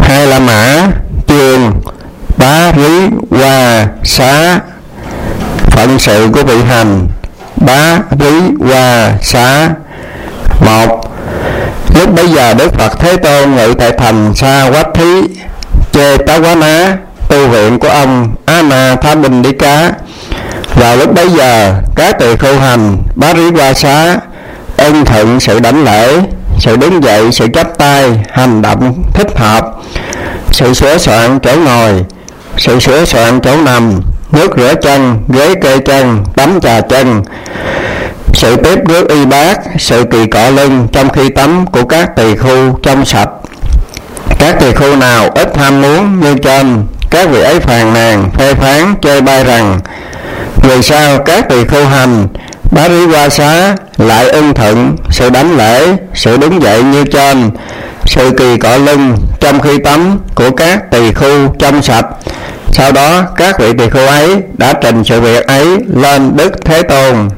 Hai là mã trường bá rí hoa xá. Phận sự của vị hành bá rí hoa xá. Một, lúc bấy giờ Đức Phật Thế Tôn ngự tại thành Sa Quách Thí Chê Tá Quá Ná, tu viện của ông A Na Tha Bình Đi Cá. Vào lúc bấy giờ các tỳ khưu hành bá rí hoa xá ân thuận sự đảnh lễ, sự đứng dậy, sự chắp tay, hành động thích hợp, sự sửa soạn chỗ ngồi, sự sửa soạn chỗ nằm, nước rửa chân, ghế kê chân, tắm trà chân, sự tiếp rước y bát, sự kỳ cọ lưng trong khi tắm của các tỳ khưu trong sạch. Các tỳ khưu nào ít ham muốn như trên, các vị ấy phàn nàn phê phán chê bai rằng: vì sao các tỳ khưu hành bá rí hoa xá lại ưng thuận sự đảnh lễ, sự đứng dậy như trên, sự kỳ cọ lưng trong khi tắm của các tỳ khưu trong sạch? Sau đó các vị tỳ khưu ấy đã trình sự việc ấy lên Đức Thế Tôn.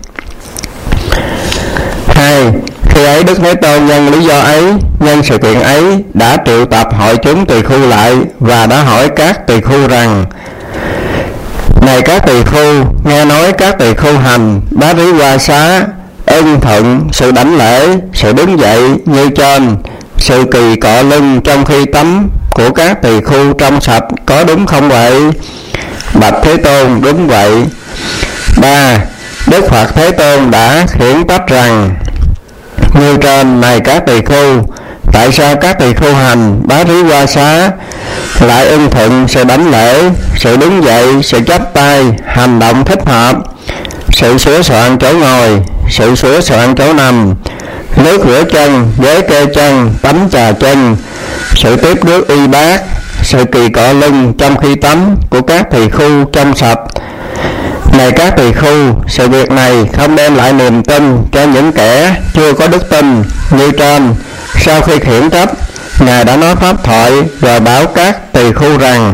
2. Khi ấy Đức Thế Tôn nhân lý do ấy, nhân sự kiện ấy đã triệu tập hội chúng tỳ khưu lại và đã hỏi các tỳ khưu rằng: này các tỳ khưu, nghe nói các tỳ khưu hành bá rí hoa xá ân thuận sự đảnh lễ, sự đứng dậy như trên, sự kỳ cọ lưng trong khi tắm của các tỳ khưu trong sạch, có đúng không vậy? Bạch Thế Tôn, đúng vậy. 3. Đức Phật Thế Tôn đã khiển trách rằng: như trên, này các tỳ khưu, tại sao các tỳ khưu hành bá rí hoa xá lại ưng thuận sự đảnh lễ, sự đứng dậy, sự chắp tay, hành động thích hợp, sự sửa soạn chỗ ngồi, sự sửa soạn chỗ nằm, nước rửa chân, ghế kê chân, tắm trà chân, sự tiếp rước y bát, sự kỳ cọ lưng trong khi tắm của các tỳ khưu trong sạch? Này các tỳ khưu, sự việc này không đem lại niềm tin cho những kẻ chưa có đức tin như trên. Sau khi khiển trách, Ngài đã nói pháp thoại và bảo các tỳ khưu rằng: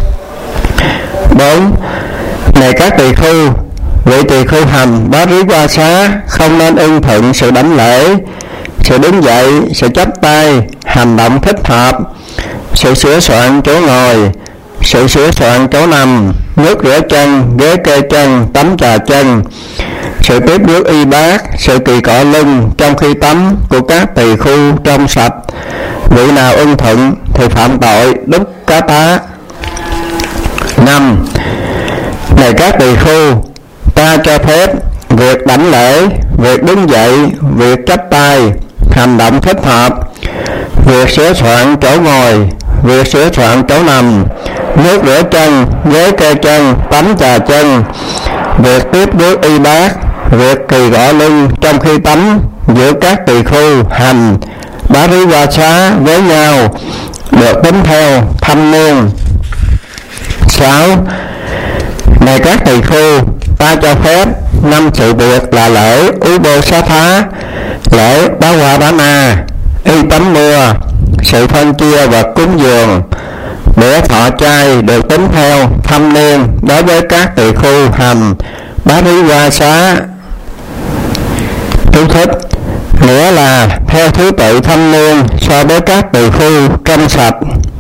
4. Này các tỳ khưu, vị tỳ khưu hành bá rí hoa xá không nên ưng thuận sự đảnh lễ, sự đứng dậy, sự chắp tay, hành động thích hợp, sự sửa soạn chỗ ngồi, sự sửa soạn chỗ nằm, nước rửa chân, ghế kê chân, tắm trà chân, sự tiếp rước y bát, sự kỳ cọ lưng trong khi tắm của các tỳ khưu trong sạch. Vị nào ưng thuận thì phạm tội đúc cá tá. 5. Này các tỳ khưu, ta cho phép việc đảnh lễ, việc đứng dậy, việc chắp tay, hành động thích hợp, việc sửa soạn chỗ ngồi, việc sửa soạn chỗ nằm, nước rửa chân, ghế kê chân, tắm trà chân, việc tiếp rước y bát, việc kỳ gõ lưng trong khi tắm giữa các tỳ khưu hành bá rí hoa xá với nhau được tính theo thâm niên. 6. Này các tỳ khưu, ta cho phép 5 sự việc là lễ Ubosatha, lễ Bá Hoa Đá Na, y tắm mưa, sự phân chia vật cúng dường, bữa thọ chay được tính theo thâm niên đối với các tỳ khưu hành bá rí hoa xá. Chú thích: nghĩa là theo thứ tự thâm niên so với các tỳ khưu trong sạch.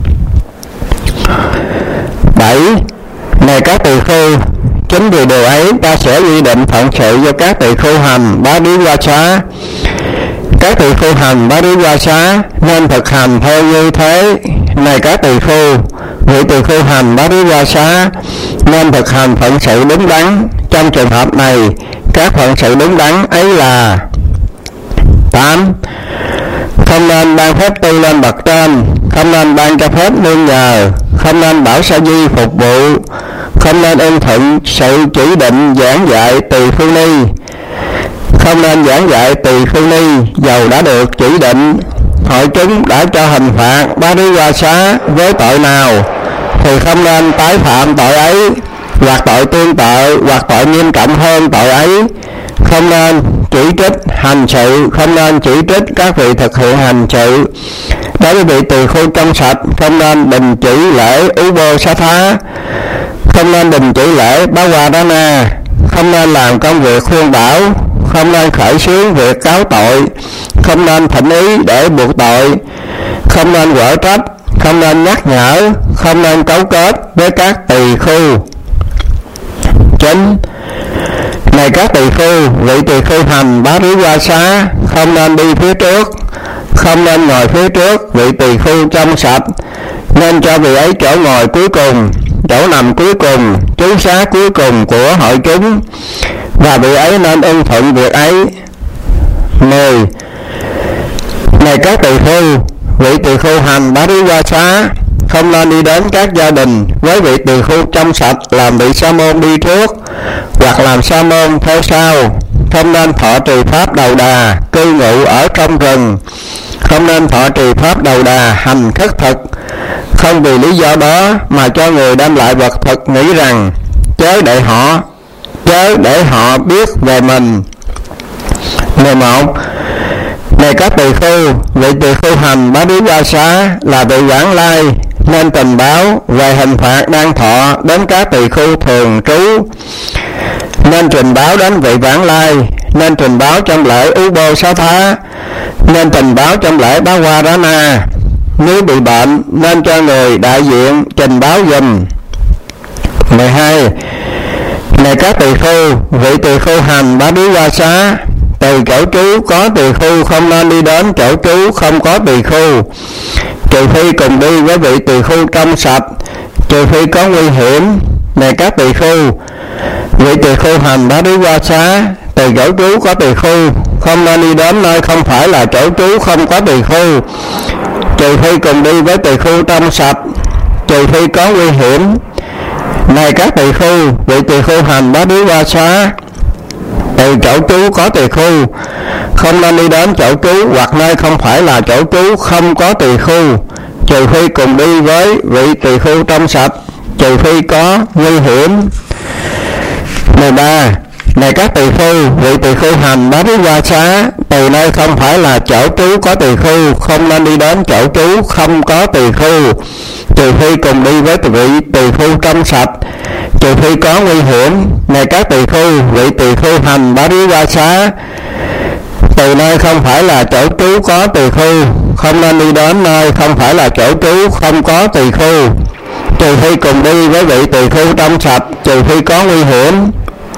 7. Này các tỳ khưu, chính vì điều ấy ta sẽ quy định phận sự cho các tỳ khưu hành bá rí hoa xá. Các tỳ khưu hành bá rí hoa xá nên thực hành theo như thế. Này các tỳ khưu, vị tỳ khưu hành bá rí hoa xá nên thực hành phận sự đúng đắn. Trong trường hợp này, các phận sự đúng đắn ấy là: 8. Không nên ban phép tu lên bậc trên, không nên ban cho phép nương nhờ, không nên bảo sa di phục vụ, không nên ưng thuận sự chỉ định giảng dạy tỳ khưu ni, không nên giảng dạy tỳ khưu ni dầu đã được chỉ định. Hội chúng đã cho hình phạt bá rí hoa xá với tội nào thì không nên tái phạm tội ấy, hoặc tội tương tự, hoặc tội nghiêm trọng hơn tội ấy. Không nên chỉ trích hành sự, không nên chỉ trích các vị thực hiện hành sự. Đối với vị tỳ khưu trong sạch, không nên đình chỉ lễ Ubosatha, không nên đình chỉ lễ Bá Hoa Đá Na, không nên làm công việc khuyên bảo, không nên khởi xướng việc cáo tội, không nên thỉnh ý để buộc tội, không nên quở trách, không nên nhắc nhở, không nên cấu kết với các tỳ khưu. 9. Này các tỳ khưu, vị tỳ khưu hành Bá Rí Qua Xá không nên đi phía trước, không nên ngồi phía trước vị tỳ khưu trong sạch, nên cho vị ấy chỗ ngồi cuối cùng, chỗ nằm cuối cùng, trú xá cuối cùng của hội chúng, và vị ấy nên ưng thuận việc ấy. 10. Này các tỳ khưu, vị tỳ khưu hành Bá Rí Qua Xá không nên đi đến các gia đình với vị tỳ khưu trong sạch làm vị sa môn đi trước, hoặc làm sa môn theo sau. Không nên thọ trì pháp đầu đà cư ngụ ở trong rừng, không nên thọ trì pháp đầu đà hành khất thực. Không vì lý do đó mà cho người đem lại vật thực nghĩ rằng chớ để họ biết về mình. 11. Này các tỳ khưu, vị tỳ khưu hành Bá Rí Qua Xá là vị vãng lai, nên trình báo về hình phạt đang thọ đến các tỳ khưu thường trú, nên trình báo đến vị vãng lai, nên trình báo trong lễ Ú Bô Xá Thá, nên trình báo trong lễ Bá Hoa Rá Na. Nếu bị bệnh nên cho người đại diện trình báo giùm. 12. Này các tỳ khưu, vị tỳ khưu hành Bá Rí Qua Xá từ chỗ trú có tỳ khưu không nên đi đến chỗ trú không có tỳ khưu, trừ phi cùng đi với vị tỳ khưu trong sạch, trừ phi có nguy hiểm. Này các tỳ khưu, vị tỳ khưu hành Bá Rí Qua Xá từ chỗ trú có tỳ khưu không nên đi đến nơi không phải là chỗ trú không có tỳ khưu, trừ phi cùng đi với tỳ khưu trong sạch, trừ phi có nguy hiểm. Này các tỳ khưu, vị tỳ khưu hành Bá Rí Qua Xá từ chỗ trú có tỳ khưu không nên đi đến chỗ trú hoặc nơi không phải là chỗ trú không có tỳ khưu, trừ phi cùng đi với vị tỳ khưu trong sạch, trừ phi có nguy hiểm. 13. Này các tỳ khưu, vị tỳ khưu hành Bá Rí Qua Xá từ nơi không phải là chỗ trú có tỳ khưu không nên đi đến chỗ trú không có tỳ khưu, trừ phi cùng đi với vị tỳ khưu trong sạch, trừ phi có nguy hiểm. Này các tỳ khưu, vị tỳ khưu hành Bá Rí Qua Xá từ nơi không phải là chỗ trú có tỳ khưu không nên đi đến nơi không phải là chỗ trú không có tỳ khưu, trừ phi cùng đi với vị tỳ khưu trong sạch, trừ phi có nguy hiểm.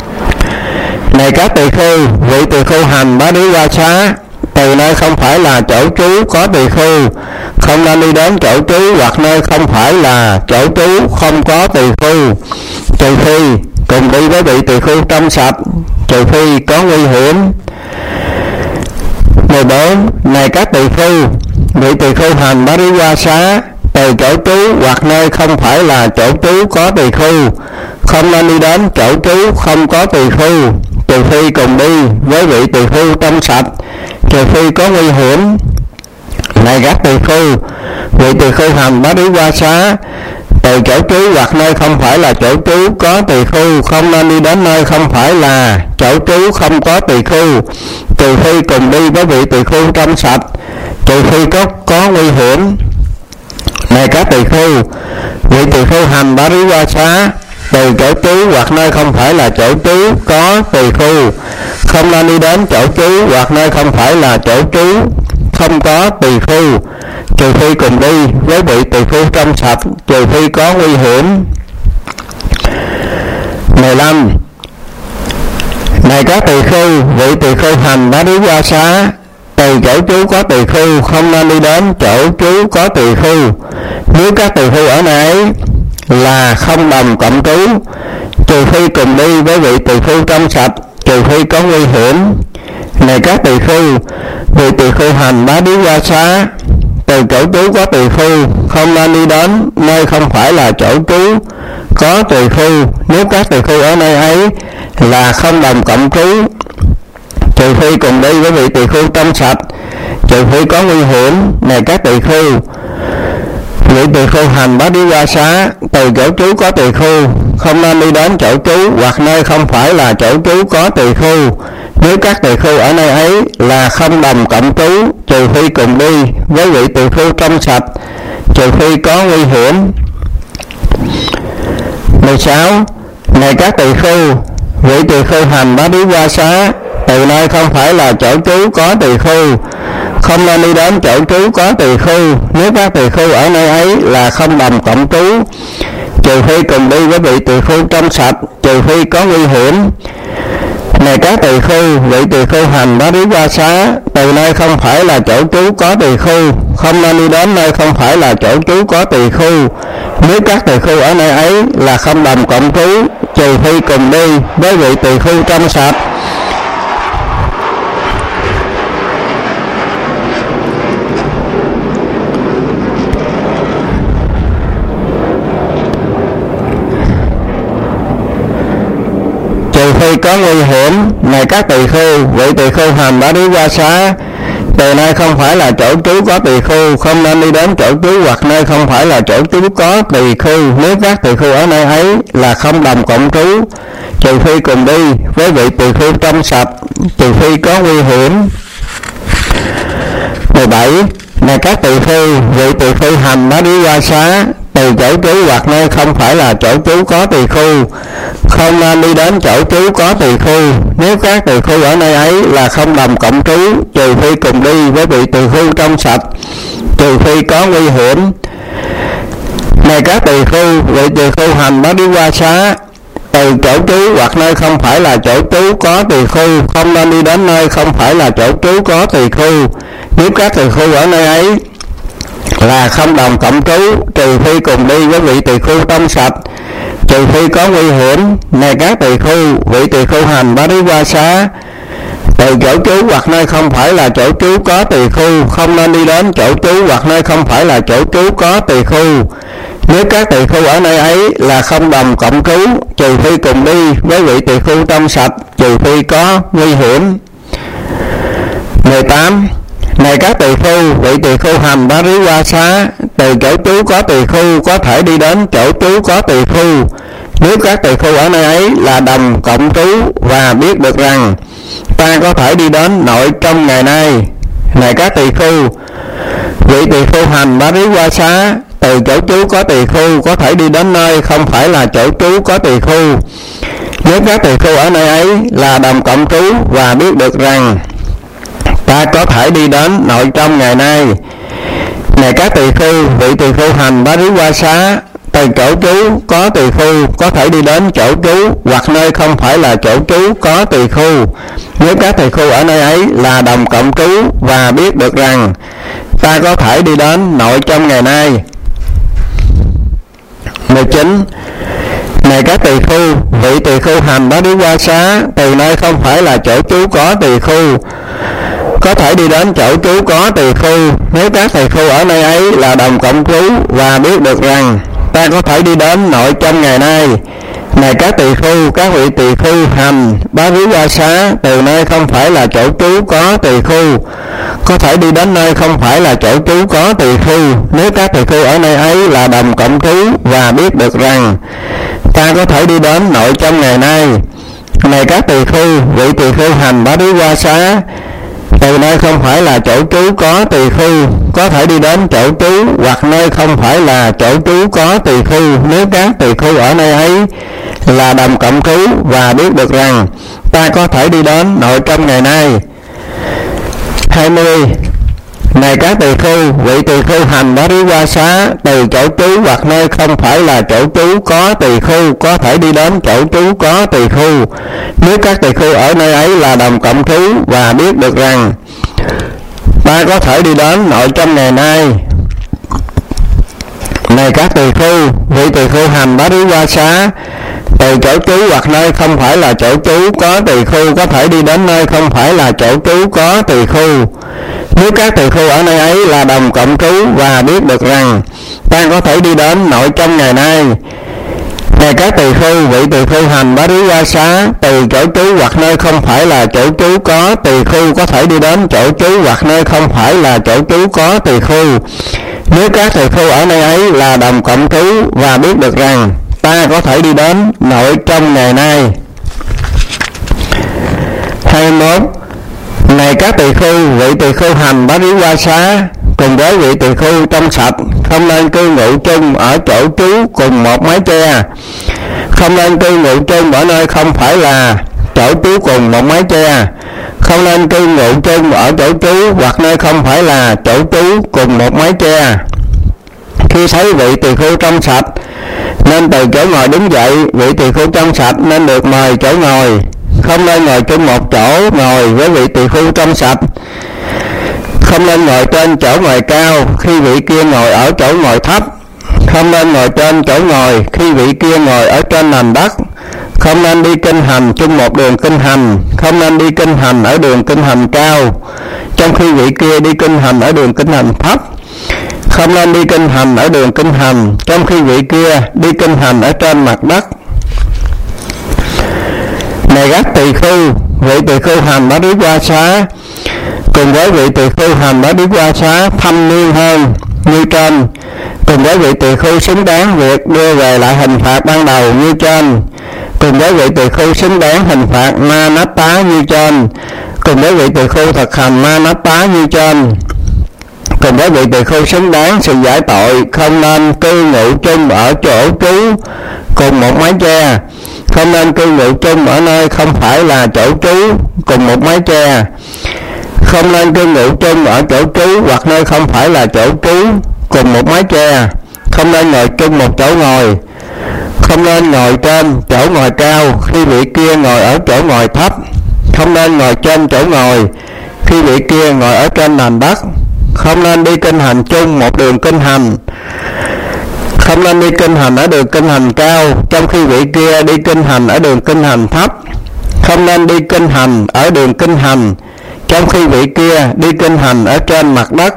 Này các tỳ khưu, vị tỳ khưu hành Bá Rí Qua Xá từ nơi không phải là chỗ trú có tỳ khưu không nên đi đến chỗ trú hoặc nơi không phải là chỗ trú không có tỳ khưu, trừ phi cùng đi với vị tỳ khưu trong sạch, trừ phi có nguy hiểm. 14. Này các tỳ khưu, vị tỳ khưu hành Bá Rí Qua Xá từ chỗ trú hoặc nơi không phải là chỗ trú có tỳ khưu không nên đi đến chỗ trú không có tỳ khưu, trừ phi cùng đi với vị tỳ khưu trong sạch, trừ phi có nguy hiểm. Này các tỳ khưu, vị tỳ khưu hành Bá Rí Qua Xá từ chỗ trú hoặc nơi không phải là chỗ trú có tỳ khưu không nên đi đến nơi không phải là chỗ trú không có tỳ khưu, trừ phi cùng đi với vị tỳ khưu trong sạch, trừ phi có nguy hiểm. Này các tỳ khưu, vị tỳ khưu hành Bá Rí Qua Xá từ chỗ trú hoặc nơi không phải là chỗ trú có tỳ khưu không nên đi đến chỗ trú hoặc nơi không phải là chỗ trú không có tỳ khưu, trừ phi cùng đi với vị tỳ khưu trong sạch, trừ phi có nguy hiểm. 15. Này các tỳ khưu, vị tỳ khưu hành Bá Rí Qua Xá từ chỗ trú có tỳ khưu không nên đi đến chỗ trú có tỳ khưu, nếu các tỳ khưu ở nơi ấy là không đồng cộng trú, trừ phi cùng đi với vị tỳ khưu trong sạch, trừ phi có nguy hiểm. Này các tỳ khưu, vị tỳ khưu hành Bá Rí Qua Xá từ chỗ trú có tỳ khưu không nên đi đến nơi không phải là chỗ trú có tỳ khưu, nếu các tỳ khưu ở nơi ấy là không đồng cộng trú, trừ phi cùng đi với vị tỳ khưu trong sạch, trừ phi có nguy hiểm. Này các tỳ khưu, vị tỳ khưu hành Bá Rí Qua Xá từ chỗ trú có tỳ khưu không nên đi đến chỗ trú hoặc nơi không phải là chỗ trú có tỳ khưu, nếu các tỳ khưu ở nơi ấy là không đồng cộng trú, trừ phi cùng đi với vị tỳ khưu trong sạch, trừ phi có nguy hiểm. 16. Này các tỳ khưu, vị tỳ khưu hành Bá Rí Qua Xá từ nơi không phải là chỗ trú có tỳ khưu không nên đi đến chỗ trú có tỳ khưu nếu các tỳ khưu ở nơi ấy là không đồng cộng trú, trừ phi cùng đi với vị tỳ khưu trong sạch, trừ phi có nguy hiểm. Này các tỳ khưu, vị tỳ khưu hành Bá Rí Qua Xá từ nơi không phải là chỗ trú có tỳ khưu, không nên đi đến nơi không phải là chỗ trú có tỳ khưu nếu các tỳ khưu ở nơi ấy là không đồng cộng trú, trừ phi cùng đi với vị tỳ khưu trong sạch. Trừ phi có nguy hiểm. Này các tỳ khưu, vị tỳ khưu hành Bá Rí Qua Xá từ nơi không phải là chỗ trú có tỳ khưu, không nên đi đến chỗ trú hoặc nơi không phải là chỗ trú có tỳ khưu nếu các tỳ khưu ở nơi ấy là không đồng cộng trú, trừ phi cùng đi với vị tỳ khưu trong sạch, trừ phi có nguy hiểm. 17. Này các tỳ khưu, vị tỳ khưu hành Bá Rí Qua Xá từ chỗ trú hoặc nơi không phải là chỗ trú có tỳ khưu, không nên đi đến chỗ trú có tỳ khưu nếu các tỳ khưu ở nơi ấy là không đồng cộng trú, trừ phi cùng đi với vị tỳ khưu trong sạch, trừ phi có nguy hiểm. Này các tỳ khưu, vị tỳ khưu hành Bá Rí Qua Xá từ chỗ trú hoặc nơi không phải là chỗ trú có tỳ khưu, không nên đi đến nơi không phải là chỗ trú có tỳ khưu nếu các tỳ khưu ở nơi ấy là không đồng cộng trú, trừ phi cùng đi với vị tỳ khưu trong sạch, trừ phi có nguy hiểm. Này các tỳ khưu, vị tỳ khưu hành Bá Rí Qua Xá từ chỗ trú hoặc nơi không phải là chỗ trú có tỳ khưu, không nên đi đến chỗ trú hoặc nơi không phải là chỗ trú có tỳ khưu nếu các tỳ khưu ở nơi ấy là không đồng cộng trú, trừ phi cùng đi với vị tỳ khưu trong sạch, trừ phi có nguy hiểm. 18. Này các tỳ khưu, vị tỳ khưu hành Bá Rí Qua Xá từ chỗ trú có tỳ khưu có thể đi đến chỗ trú có tỳ khưu nếu các tỳ khưu ở nơi ấy là đồng cộng trú và biết được rằng ta có thể đi đến nội trong ngày nay. Này các tỳ khưu, vị tỳ khưu hành Bá Rí Qua Xá từ chỗ trú có tỳ khưu có thể đi đến nơi không phải là chỗ trú có tỳ khưu nếu các tỳ khưu ở nơi ấy là đồng cộng trú và biết được rằng ta có thể đi đến nội trong ngày nay. Này các tỳ khưu, vị tỳ khưu hành Bá Rí Qua Xá từ chỗ trú có tỳ khưu có thể đi đến chỗ trú hoặc nơi không phải là chỗ trú có tỳ khưu nếu các tỳ khưu ở nơi ấy là đồng cộng trú và biết được rằng ta có thể đi đến nội trong ngày nay. 19. Này các tỳ khưu, vị tỳ khưu hành Bá Rí Qua Xá từ nơi không phải là chỗ trú có tỳ khưu có thể đi đến chỗ trú có tỳ khưu nếu các tỳ khưu ở nơi ấy là đồng cộng trú và biết được rằng ta có thể đi đến nội trong ngày nay. Này các tỳ khưu, các vị tỳ khưu hành Bá Rí Qua Xá từ nơi không phải là chỗ trú có tỳ khưu có thể đi đến nơi không phải là chỗ trú có tỳ khưu nếu các tỳ khưu ở nơi ấy là đồng cộng trú và biết được rằng ta có thể đi đến nội trong ngày nay. Này các tỳ khưu, vị tỳ khưu hành Bá Rí Qua Xá từ nơi không phải là chỗ trú có tỳ khưu có thể đi đến chỗ trú hoặc nơi không phải là chỗ trú có tỳ khưu nếu các tỳ khưu ở nơi ấy là đồng cộng trú và biết được rằng ta có thể đi đến nội trong ngày nay. 20. Này các tỳ khưu, vị tỳ khưu hành Bá Rí Qua Xá từ chỗ trú hoặc nơi không phải là chỗ trú có tỳ khưu có thể đi đến chỗ trú có tỳ khưu nếu các tỳ khưu ở nơi ấy là đồng cộng trú và biết được rằng ta có thể đi đến nội trong ngày nay. Này các tỳ khưu, vị tỳ khưu hành Bá Rí Qua Xá từ chỗ trú hoặc nơi không phải là chỗ trú có tỳ khưu có thể đi đến nơi không phải là chỗ trú có tỳ khưu nếu các tỳ khưu ở nơi ấy là đồng cộng trú và biết được rằng ta có thể đi đến nội trong ngày nay. Này các tỳ khưu, vị tỳ khưu hành Bá Rí Qua Xá từ chỗ trú hoặc nơi không phải là chỗ trú có tỳ khưu có thể đi đến chỗ trú hoặc nơi không phải là chỗ trú có tỳ khưu nếu các tỳ khưu ở nơi ấy là đồng cộng trú và biết được rằng ta có thể đi đến nội trong ngày nay. 21. Này các tỳ khưu, vị tỳ khưu hành Bá Rí Qua Xá cùng với vị tỳ khưu trong sạch không nên cư ngụ chung ở chỗ trú cùng một mái che, không nên cư ngụ chung ở nơi không phải là chỗ trú cùng một mái che. Không nên cư ngụ chung ở chỗ trú hoặc nơi không phải là chỗ trú cùng một mái che. Khi thấy vị tỳ khưu trong sạch nên từ chỗ ngồi đứng dậy. Vị tỳ khưu trong sạch nên được mời chỗ ngồi. Không nên ngồi chung một chỗ ngồi với vị tỳ khưu trong sạch. Không nên ngồi trên chỗ ngồi cao khi vị kia ngồi ở chỗ ngồi thấp. Không nên ngồi trên chỗ ngồi khi vị kia ngồi ở trên nền đất. Không nên đi kinh hành chung một đường kinh hành. Không nên đi kinh hành ở đường kinh hành cao trong khi vị kia đi kinh hành ở đường kinh hành thấp. Không nên đi kinh hành ở đường kinh hành trong khi vị kia đi kinh hành ở trên mặt đất. Này các tỳ khưu, vị tỳ khưu hành Bá Đí Qua Xá cùng với vị tỳ khưu hành Bá Đí Qua Xá thâm niên hơn như trên, cùng với vị tỳ khưu xứng đáng việc đưa về lại hình phạt ban đầu như trên, cùng với vị tỳ khưu xứng đáng hình phạt ma nát tá như trên, cùng với vị tỳ khưu thực hành ma nát tá như trên, cùng với vị tỳ khưu xứng đáng sự giải tội. Không nên cư ngụ chung ở chỗ trú cùng một mái che. Không nên cư ngụ chung ở nơi không phải là chỗ trú cùng một mái che. Không nên cư ngụ chung ở chỗ trú hoặc nơi không phải là chỗ trú cùng một mái che. Không nên ngồi chung một chỗ ngồi. Không nên ngồi trên chỗ ngồi cao khi vị kia ngồi ở chỗ ngồi thấp. Không nên ngồi trên chỗ ngồi khi vị kia ngồi ở trên nền đất. Không nên đi kinh hành chung một đường kinh hành. Không nên đi kinh hành ở đường kinh hành cao trong khi vị kia đi kinh hành ở đường kinh hành thấp. Không nên đi kinh hành ở đường kinh hành trong khi vị kia đi kinh hành ở trên mặt đất.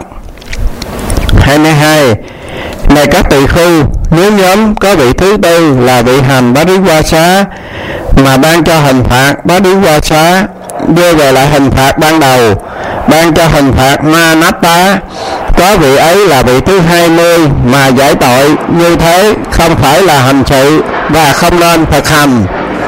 22. Này các tỳ khưu, nếu nhóm có vị thứ tư là vị hành Bá Đí Qua Xá mà ban cho hình phạt Bá Đí Qua Xá, đưa về lại hình phạt ban đầu, ban cho hình phạt ma nát tá, có vị ấy là vị thứ 20 mà giải tội, như thế không phải là hành sự và không nên thực hành.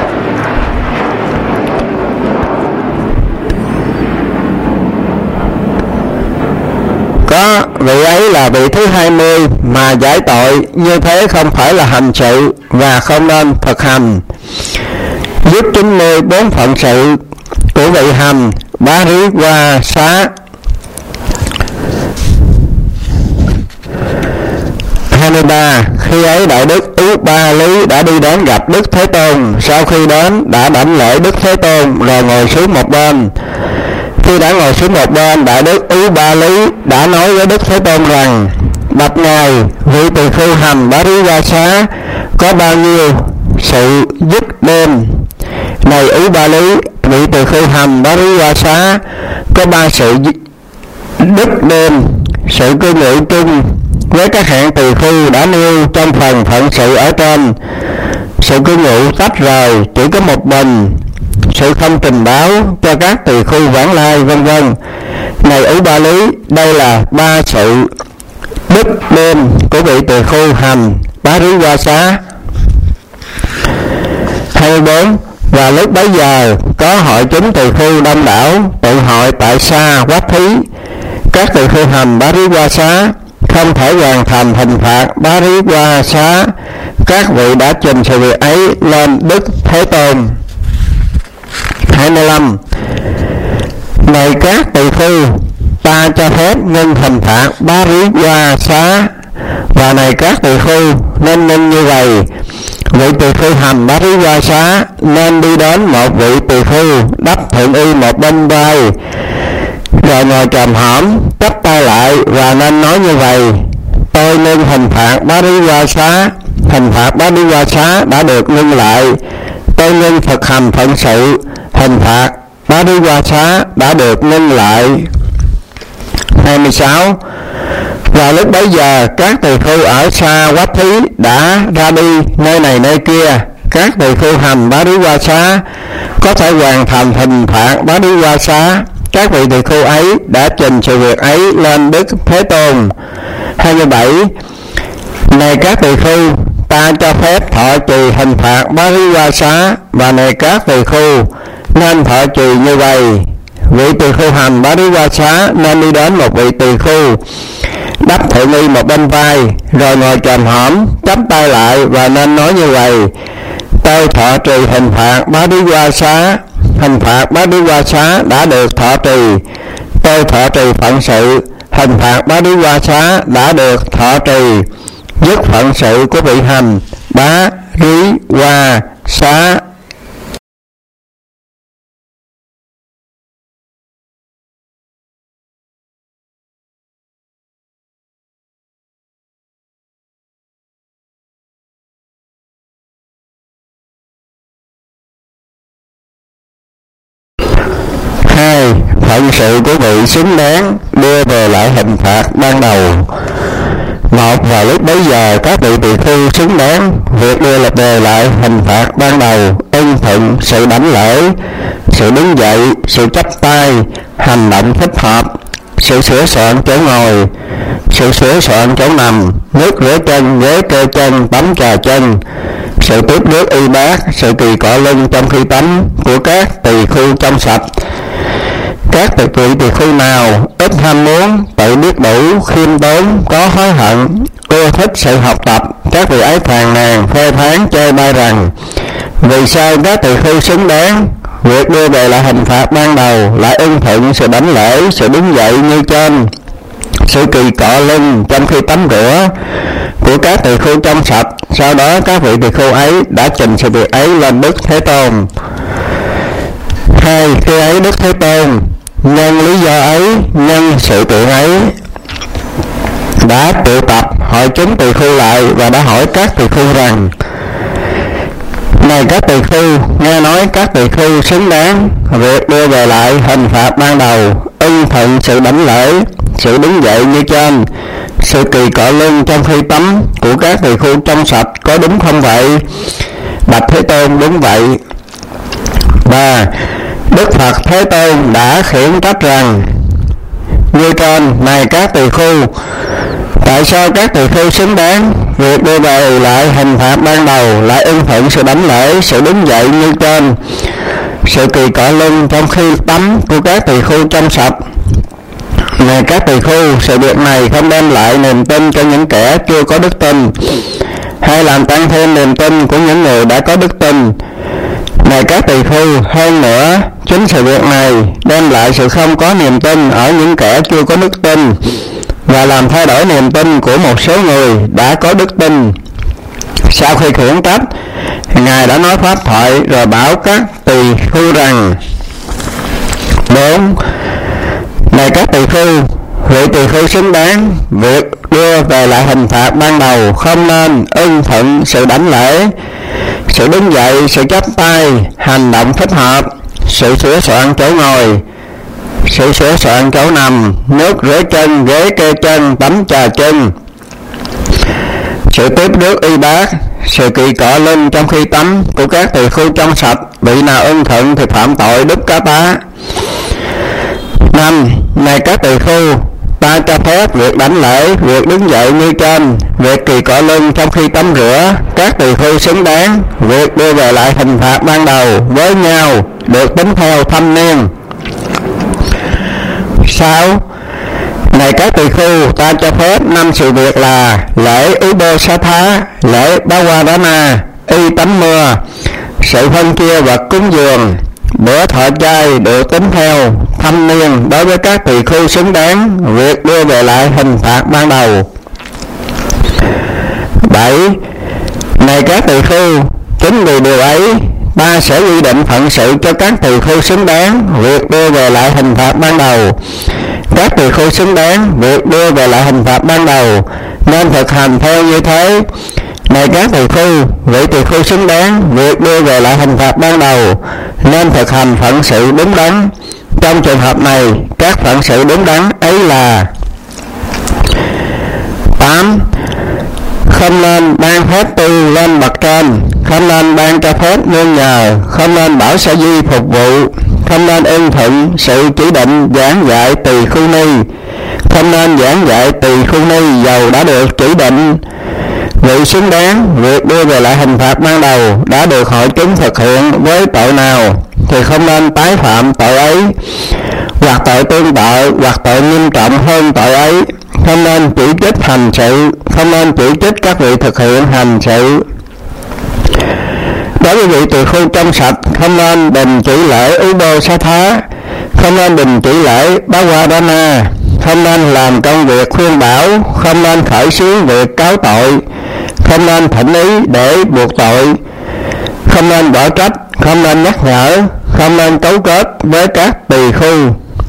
Có vị ấy là vị thứ 20 mà giải tội, như thế không phải là hành sự và không nên thực hành. Giúp 94 phận sự của vị hành Bá Đí Qua Xá. 23. Khi ấy Đại Đức Ú Ba Lý đã đi đến gặp Đức Thế Tôn. Sau khi đến đã đảnh lễ Đức Thế Tôn rồi ngồi xuống một bên. Khi đã ngồi xuống một bên, Đại Đức Ú Ba Lý đã nói với Đức Thế Tôn rằng: bạch Ngài, vị tỳ khưu hành Bá Đí Qua Xá có bao nhiêu sự dứt đêm? Này Ú Ba Lý, vị tỳ khưu hành Bá Đí Qua Xá có 3 sự đứt đêm. Sự cư ngụ chung với các hạng tỳ khưu đã nêu trong phần phận sự ở trên. Sự cư ngụ tách rời chỉ có một mình. Sự không trình báo cho các tỳ khưu vãng lai, vân vân. Này Ú Ba Lý, đây là 3 sự đứt đêm của vị tỳ khưu hành Bá Đí Qua Xá. 24. Và lúc bấy giờ có hội chúng tỳ khưu đông đảo tụ hội tại Sa Quách Thí. Các tỳ khưu hành Bá Đí Qua Xá không thể hoàn thành hình phạt Bá Đí Qua Xá. Các vị đã trình sự việc ấy lên Đức Thế Tôn. 25. Này các tỳ khưu, ta cho phép ngưng hình phạt Bá Đí Qua Xá. Và này các tỳ khưu, nên ngưng như vậy. Vị tỳ khưu hành Bá Đí Qua Xá nên đi đến một vị tỳ khưu đắp thượng y một bên vai, rồi ngồi chồm hổm chắp tay lại và nên nói như vậy: tôi ngưng hình phạt Bá Đí Qua Xá. Hình phạt Bá Đí Qua Xá đã được ngưng lại. Tôi ngưng thực hành phận sự. Hình phạt Bá Đí Qua Xá đã được ngưng lại. 26. Và lúc bấy giờ các tỳ khưu ở Sa Quách Thí đã ra đi nơi này nơi kia. Các tỳ khưu hành Bá Đí Qua Xá có thể hoàn thành hình phạt Bá Đí Qua Xá. Các vị tỳ khưu ấy đã trình sự việc ấy lên Đức Thế Tôn. 27. Này các tỳ khưu, ta cho phép thọ trì hình phạt Bá Đí Qua Xá. Và này các tỳ khưu, nên thọ trì như vậy. Vị tỳ khưu hành Bá Đí Qua Xá nên đi đến một vị tỳ khưu đắp thượng y một bên vai, rồi ngồi chồm hổm chắp tay lại và nên nói như vậy: tôi thọ trì hình phạt Bá Đí Qua Xá. hình phạt bá đế qua xá đã được thọ trì. Tôi thọ trì phận sự, hình phạt bá đế qua xá đã được thọ trì. Dứt phận sự của vị hành bá rí qua xá. Hai, phận sự của vị xứng đáng đưa về lại hình phạt ban đầu. Một, vào lúc bấy giờ các vị tỳ khưu xứng đáng việc đưa lập về lại hình phạt ban đầu ưng thuận sự đảnh lễ, sự đứng dậy, sự chắp tay, hành động thích hợp, sự sửa soạn chỗ ngồi, sự sửa soạn chỗ nằm, nước rửa chân, ghế kê chân, tắm trà chân, sự tiếp rước y bát, sự kỳ cọ lưng trong khi tắm của các tỳ khưu trong sạch. Các vị tỳ khưu nào ít ham muốn, tự biết đủ, khiêm tốn, có hối hận, ưa thích sự học tập, các vị ấy phàn nàn phê phán chê bai rằng vì sao các tỳ khưu xứng đáng việc đưa về lại hình phạt ban đầu lại ưng thuận sự đảnh lễ, sự đứng dậy như trên, sự kỳ cọ lưng trong khi tắm rửa của các tỳ khưu trong sạch. Sau đó các vị tỳ khưu ấy đã trình sự việc ấy lên Đức Thế Tôn. Hai, khi ấy Đức Thế Tôn nhân lý do ấy, nhân sự kiện ấy đã triệu tập hội chúng tỳ khưu lại và đã hỏi các tỳ khưu rằng: này các tỳ khưu, nghe nói các tỳ khưu xứng đáng việc đưa về lại hình phạt ban đầu ưng thuận sự đảnh lễ, sự đứng dậy như trên, sự kỳ cọ lưng trong khi tắm của các tỳ khưu trong sạch, có đúng không vậy? Bạch Thế Tôn, đúng vậy. Ba, Đức Phật Thế Tôn đã khiển trách rằng như trên: này các tỳ khưu, tại sao các tỳ khưu xứng đáng việc đưa về lại hình phạt ban đầu lại ưng thuận sự đảnh lễ, sự đứng dậy như trên, sự kỳ cọ lưng trong khi tắm của các tỳ khưu trong sạch? Này các tỳ khưu, sự việc này không đem lại niềm tin cho những kẻ chưa có đức tin, hay làm tăng thêm niềm tin của những người đã có đức tin. Này các tỳ khưu, hơn nữa, chính sự việc này đem lại sự không có niềm tin ở những kẻ chưa có đức tin và làm thay đổi niềm tin của một số người đã có đức tin. Sau khi khiển trách, Ngài đã nói pháp thoại rồi bảo các tỳ khưu rằng: 4. Này các tỳ khưu, vị tỳ khưu xứng đáng việc đưa về lại hình phạt ban đầu không nên ưng thuận sự đảnh lễ, sự đứng dậy, sự chắp tay, hành động thích hợp, sự sửa soạn chỗ ngồi, sự sửa soạn chỗ nằm, nước rửa chân, ghế kê chân, tắm trà chân, sự tiếp rước y bát, sự kỳ cọ lưng trong khi tắm của các tỳ khưu trong sạch. Vị nào ưng thuận thì phạm tội đúc cá tá. 5. Này các tỳ khưu, ta cho phép việc đảnh lễ, việc đứng dậy như trên, việc kỳ cọ lưng trong khi tắm rửa. Các tỳ khưu xứng đáng việc đưa về lại hình phạt ban đầu với nhau được tính theo thâm niên. 6. Này các tỳ khưu, ta cho phép 5 sự việc là lễ Ubosatha, lễ Bhawadana, y tắm mưa, sự phân chia vật cúng dường, bữa thọ chay được tính theo thâm niên đối với các tỳ khưu xứng đáng việc đưa về lại hình phạt ban đầu. 7. Này các tỳ khưu, chính vì điều ấy, ta sẽ quy định phận sự cho các tỳ khưu xứng đáng việc đưa về lại hình phạt ban đầu. Các tỳ khưu xứng đáng việc đưa về lại hình phạt ban đầu nên thực hành theo như thế. Này các tỳ khưu, vị tỳ khưu xứng đáng việc đưa về lại hình phạt ban đầu nên thực hành phận sự đúng đắn. Trong trường hợp này, các phận sự đúng đắn ấy là: 8. Không nên ban phép tu lên bậc trên, không nên ban cho phép nương nhờ, không nên bảo sa di phục vụ, không nên ưng thuận sự chỉ định giảng dạy tỳ khưu ni, không nên giảng dạy tỳ khưu ni dầu đã được chỉ định. Vị xứng đáng việc đưa về lại hình phạt ban đầu đã được hội chúng thực hiện với tội nào thì không nên tái phạm tội ấy, hoặc tội tương tự hoặc tội nghiêm trọng hơn tội ấy. Không nên chỉ trích hành sự, không nên chỉ trích các vị thực hiện hành sự. Đối với vị tỳ khưu trong sạch, không nên đình chỉ lễ Ubosatha, không nên đình chỉ lễ Bhavadana, không nên làm công việc khuyên bảo, không nên khởi xướng việc cáo tội, không nên thỉnh ý để buộc tội, không nên bỏ trách, không nên nhắc nhở, không nên cấu kết với các tỳ khưu.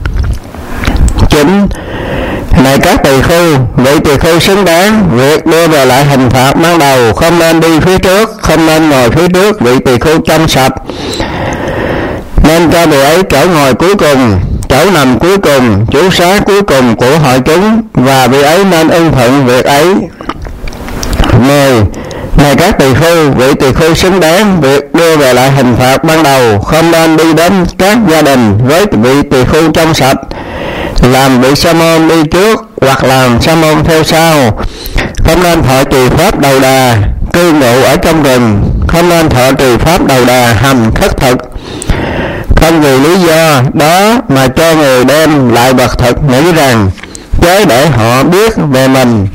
9. Này các tỳ khưu, vị tỳ khưu xứng đáng việc đưa về lại hình phạt ban đầu, không nên đi phía trước, không nên ngồi phía trước vị tỳ khưu trong sạch, nên cho vị ấy chỗ ngồi cuối cùng, chỗ nằm cuối cùng, chủ xá cuối cùng của hội chúng, và vị ấy nên ưng thuận việc ấy. 10. Này các tỳ khưu, vị tỳ khưu xứng đáng việc đưa về lại hình phạt ban đầu, không nên đi đến các gia đình với vị tỳ khưu trong sạch, làm vị sa môn đi trước hoặc làm sa môn theo sau, không nên thọ trì pháp đầu đà, cư ngụ ở trong rừng, không nên thọ trì pháp đầu đà hành khất thực, không vì lý do đó mà cho người đem lại vật thực nghĩ rằng chớ để họ biết về mình.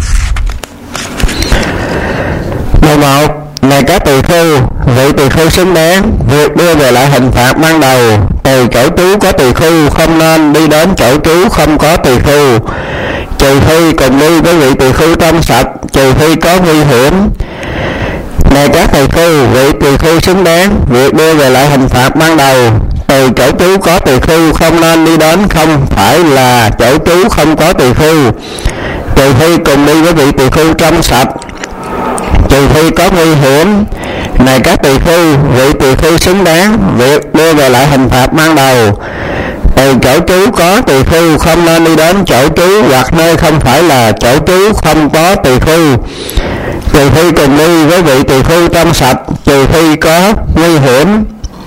11. Này các tỳ khưu, vị tỳ khưu xứng đáng việc đưa về lại hình phạt ban đầu, từ chỗ trú có tỳ khưu không nên đi đến chỗ trú không có tỳ khưu, trừ khi cùng đi với vị tỳ khưu trong sạch, trừ khi có nguy hiểm. Này các tỳ khưu, vị tỳ khưu xứng đáng việc đưa về lại hình phạt ban đầu, từ chỗ trú có tỳ khưu không nên đi đến không phải là chỗ trú không có tỳ khưu, trừ khi cùng đi với vị tỳ khưu trong sạch, trừ khi có nguy hiểm. Này các tỳ khưu, vị tỳ khưu xứng đáng việc đưa về lại hình phạt ban đầu, từ chỗ trú có tỳ khưu không nên đi đến chỗ trú hoặc nơi không phải là chỗ trú không có tỳ khưu, trừ khi cùng đi với vị tỳ khưu trong sạch, trừ khi có nguy hiểm.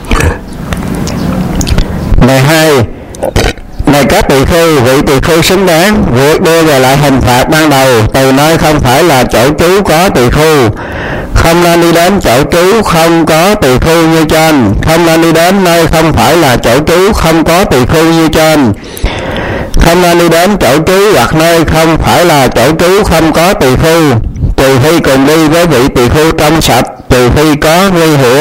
12. Này các tỳ khưu, vị tỳ khưu xứng đáng việc đưa về lại hình phạt ban đầu, từ nơi không phải là chỗ trú có tỳ khưu, không nên đi đến chỗ trú không có tỳ khưu như trên, không nên đi đến nơi không phải là chỗ trú không có tỳ khưu như trên, không nên đi đến chỗ trú hoặc nơi không phải là chỗ trú không có tỳ khưu, trừ khi cùng đi với vị tỳ khưu trong sạch, trừ khi có nguy hiểm.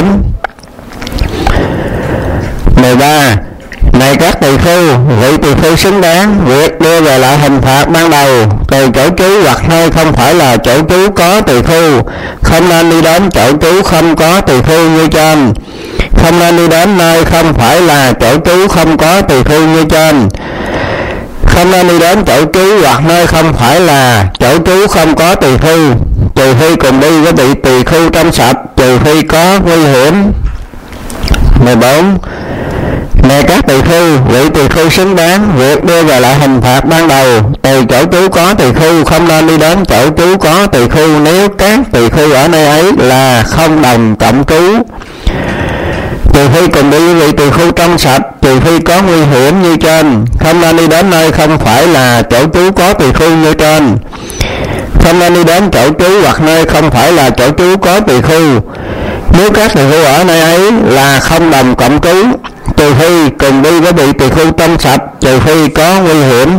13. Này các tỳ khưu, vị tỳ khưu xứng đáng việc đưa về lại hình phạt ban đầu, từ chỗ trú hoặc nơi không phải là chỗ trú có tỳ khưu, không nên đi đến chỗ trú không có tỳ khưu như trên, không nên đi đến nơi không phải là chỗ trú không có tỳ khưu như trên, không nên đi đến chỗ trú hoặc nơi không phải là chỗ trú không có tỳ khưu, trừ khi cùng đi với vị tỳ khưu trong sạch, trừ khi có nguy hiểm. 14. Này các tỳ khưu, vị tỳ khưu xứng đáng việc đưa về lại hình phạt ban đầu, từ chỗ trú có tỳ khưu không nên đi đến chỗ trú có tỳ khưu nếu các tỳ khưu ở nơi ấy là không đồng cộng trú, trừ khi cùng đi với vị tỳ khưu trong sạch, trừ khi có nguy hiểm như trên, không nên đi đến nơi không phải là chỗ trú có tỳ khưu như trên, không nên đi đến chỗ trú hoặc nơi không phải là chỗ trú có tỳ khưu nếu các tỳ khưu ở nơi ấy là không đồng cộng trú, trừ khi cùng đi với vị tỳ khưu trong sạch, trừ khi có nguy hiểm.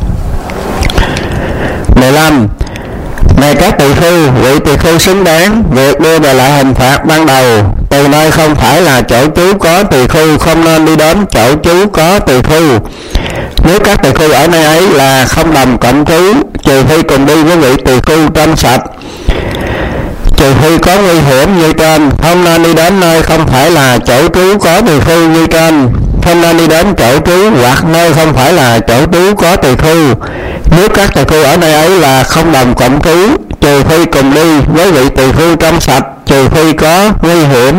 15. Này các tỳ khưu, vị tỳ khưu xứng đáng việc đưa về lại hình phạt ban đầu, từ nơi không phải là chỗ trú có tỳ khưu không nên đi đến chỗ trú có tỳ khưu nếu các tỳ khưu ở nơi ấy là không đồng cộng trú, trừ khi cùng đi với vị tỳ khưu trong sạch, trừ khi có nguy hiểm như trên, không nên đi đến nơi không phải là chỗ trú có tỳ khưu như trên, không nên đi đến chỗ trú hoặc nơi không phải là chỗ trú có tỳ khưu nếu các tỳ khưu ở nơi ấy là không đồng cộng trú, trừ khi cùng đi với vị tỳ khưu trong sạch, trừ khi có nguy hiểm.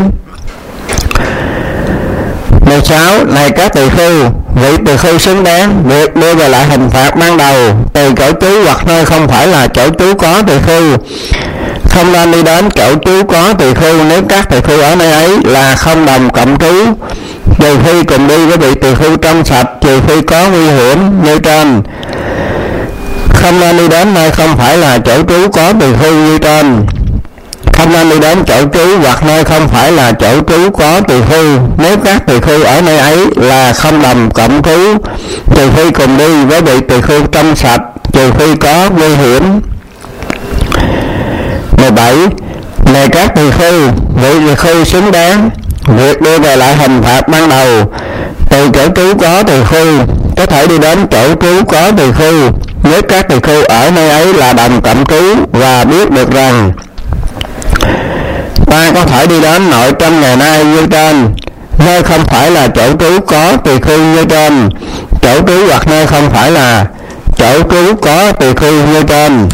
16. Này các tỳ khưu, vị tỳ khưu xứng đáng việc đưa về lại hình phạt ban đầu, từ chỗ trú hoặc nơi không phải là chỗ trú có tỳ khưu, không nên đi đến chỗ trú có tỳ khưu nếu các tỳ khưu ở nơi ấy là không đồng cộng trú, trừ khi cùng đi với vị tỳ khưu trong sạch, trừ khi có nguy hiểm như trên, không nên đi đến nơi không phải là chỗ trú có tỳ khưu như trên, không nên đi đến chỗ trú hoặc nơi không phải là chỗ trú có tỳ khưu nếu các tỳ khưu ở nơi ấy là không đồng cộng trú, trừ khi cùng đi với vị tỳ khưu trong sạch, trừ khi có nguy hiểm. 17. Này các tỳ khưu, vị tỳ khưu xứng đáng việc đưa về lại hình phạt ban đầu. Từ chỗ trú có tỳ khưu có thể đi đến chỗ trú có tỳ khưu, nếu các tỳ khưu ở nơi ấy là đồng cẩm trú và biết được rằng ta có thể đi đến nội trong ngày nay như trên, nơi không phải là chỗ trú có tỳ khưu như trên, chỗ trú hoặc nơi không phải là chỗ trú có tỳ khưu như trên.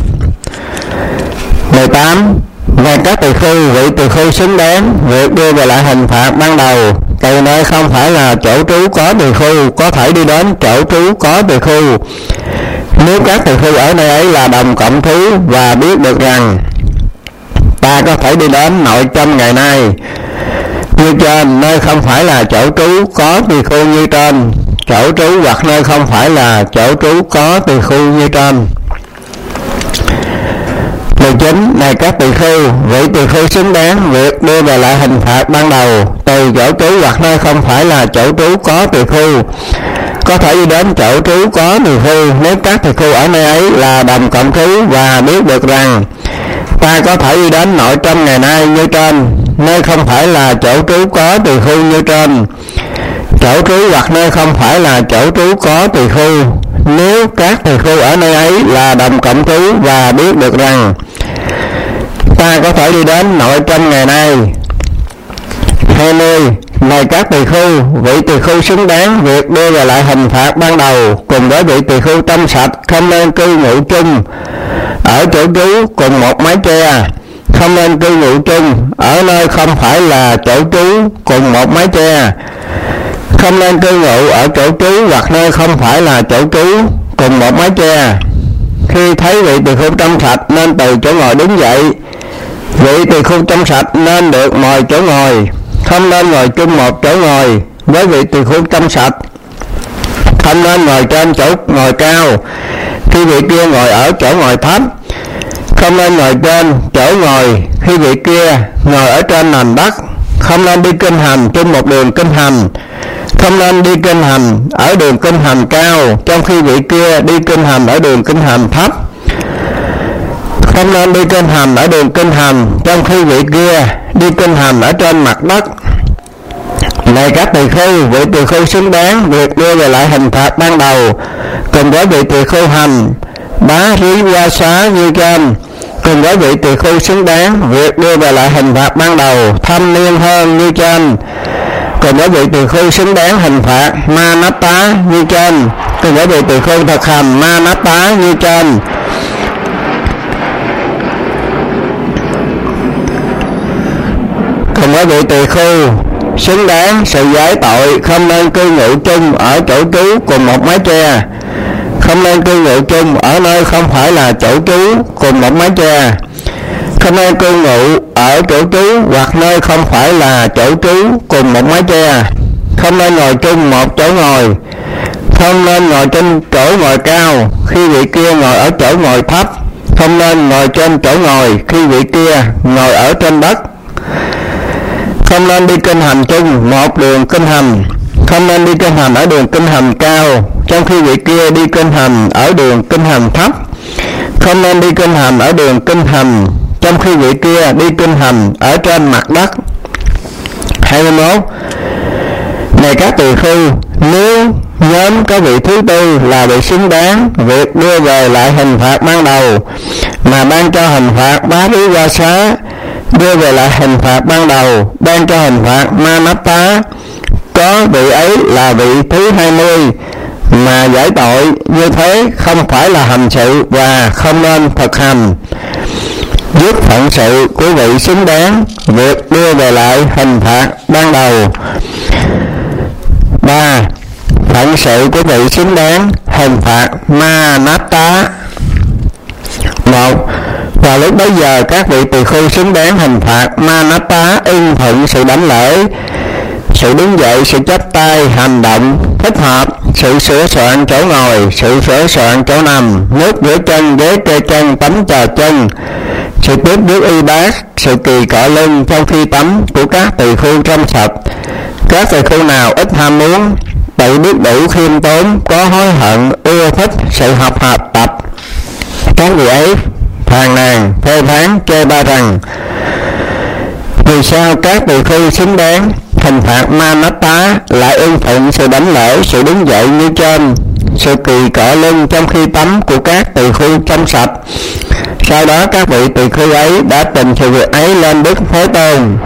18. Về các tỳ khưu, vị tỳ khưu xứng đáng việc đưa về lại hình phạt ban đầu. Từ nơi không phải là chỗ trú có tỳ khưu có thể đi đến chỗ trú có tỳ khưu, nếu các tỳ khưu ở nơi ấy là đồng cộng trú và biết được rằng ta có thể đi đến nội trong ngày nay như trên, nơi không phải là chỗ trú có tỳ khưu như trên, chỗ trú hoặc nơi không phải là chỗ trú có tỳ khưu như trên. 19. Này các tỳ khưu, vị tỳ khưu xứng đáng việc đưa về lại hình phạt ban đầu. Từ chỗ trú hoặc nơi không phải là chỗ trú có tỳ khưu có thể đi đến chỗ trú có tỳ khưu, nếu các tỳ khưu ở nơi ấy là đồng cộng trú và biết được rằng ta có thể đi đến nội trong ngày nay như trên, nơi không phải là chỗ trú có tỳ khưu như trên, chỗ trú hoặc nơi không phải là chỗ trú có tỳ khưu, nếu các tỳ khưu ở nơi ấy là đồng cộng trú và biết được rằng ta có thể đi đến nội trong ngày nay. 20. Này các tỳ khưu, vị tỳ khưu xứng đáng việc đưa về lại hình phạt ban đầu cùng với vị tỳ khưu trong sạch không nên cư ngụ chung ở chỗ trú cùng một mái che, không nên cư ngụ chung ở nơi không phải là chỗ trú cùng một mái che, không nên cư ngụ ở chỗ trú hoặc nơi không phải là chỗ trú cùng một mái che. Khi thấy vị tỳ khưu trong sạch nên từ chỗ ngồi đứng dậy, vị tỳ khưu trong sạch nên được ngồi chỗ ngồi, không nên ngồi chung một chỗ ngồi với vị tỳ khưu trong sạch, không nên ngồi trên chỗ ngồi cao khi vị kia ngồi ở chỗ ngồi thấp, không nên ngồi trên chỗ ngồi khi vị kia ngồi ở trên nền đất, không nên đi kinh hành trên một đường kinh hành, không nên đi kinh hành ở đường kinh hành cao trong khi vị kia đi kinh hành ở đường kinh hành thấp, không nên đi kinh hành ở đường kinh hành trong khi vị kia đi kinh hành ở trên mặt đất. Này các tỳ khưu, vị tỳ khưu xứng đáng việc đưa về lại hình phạt ban đầu cùng với vị tỳ khưu hành bá rí qua xá như trên, cùng với vị tỳ khưu xứng đáng việc đưa về lại hình phạt ban đầu thâm niên hơn như trên, cùng với vị tỳ khưu xứng đáng hình phạt ma nát tá như trên, cùng với vị tỳ khưu thực hành ma nát tá như trên. Cùng với vị tỳ khưu xứng đáng sự giải tội không nên cư ngụ chung ở chỗ trú cùng một mái che, không nên cư ngụ chung ở nơi không phải là chỗ trú cùng một mái che, không nên cư ngụ ở chỗ trú hoặc nơi không phải là chỗ trú cùng một mái che, không nên ngồi chung một chỗ ngồi, không nên ngồi trên chỗ ngồi cao khi vị kia ngồi ở chỗ ngồi thấp, không nên ngồi trên chỗ ngồi khi vị kia ngồi ở trên đất, không nên đi kinh hành chung một đường kinh hành, không nên đi kinh hành ở đường kinh hành cao trong khi vị kia đi kinh hành ở đường kinh hành thấp, không nên đi kinh hành ở đường kinh hành trong khi vị kia đi kinh hành ở trên mặt đất. 21. Này các tỳ khưu, nếu nhóm có vị thứ tư là vị xứng đáng việc đưa về lại hình phạt ban đầu mà ban cho hình phạt bá rí qua xá, đưa về lại hình phạt ban đầu ban cho hình phạt ma nát tá, có vị ấy là vị thứ 20 mà giải tội như thế không phải là hành sự và không nên thực hành, giúp phận sự của vị xứng đáng việc đưa về lại hình phạt ban đầu. 3. Phận sự của vị xứng đáng hình phạt ma nát tá. 1. Vào lúc bấy giờ các vị tỳ khưu xứng đáng hình phạt ma nát tá ưng thuận sự đảnh lễ, sự đứng dậy, sự chắp tay, hành động thích hợp, sự sửa soạn chỗ ngồi, sự sửa soạn chỗ nằm, nước rửa chân, ghế kê chân, tắm chà chân, sự tiếp nước y bát, sự kỳ cọ lưng trong khi tắm của các tỳ khưu trong sạch. Các tỳ khưu nào ít ham muốn, tự biết đủ khiêm tốn, có hối hận, ưa thích sự học tập, các vị ấy phàn nàn, phê phán, chê ba rằng Vì sao các tỳ khưu xứng đáng hình phạt ma nát tá lại ưng thuận sự đảnh lễ, sự đứng dậy như trên, sự kỳ cọ lưng trong khi tắm của các tỳ khưu trong sạch? Sau đó các vị tỳ khưu ấy đã trình sự việc ấy lên Đức Thế Tôn.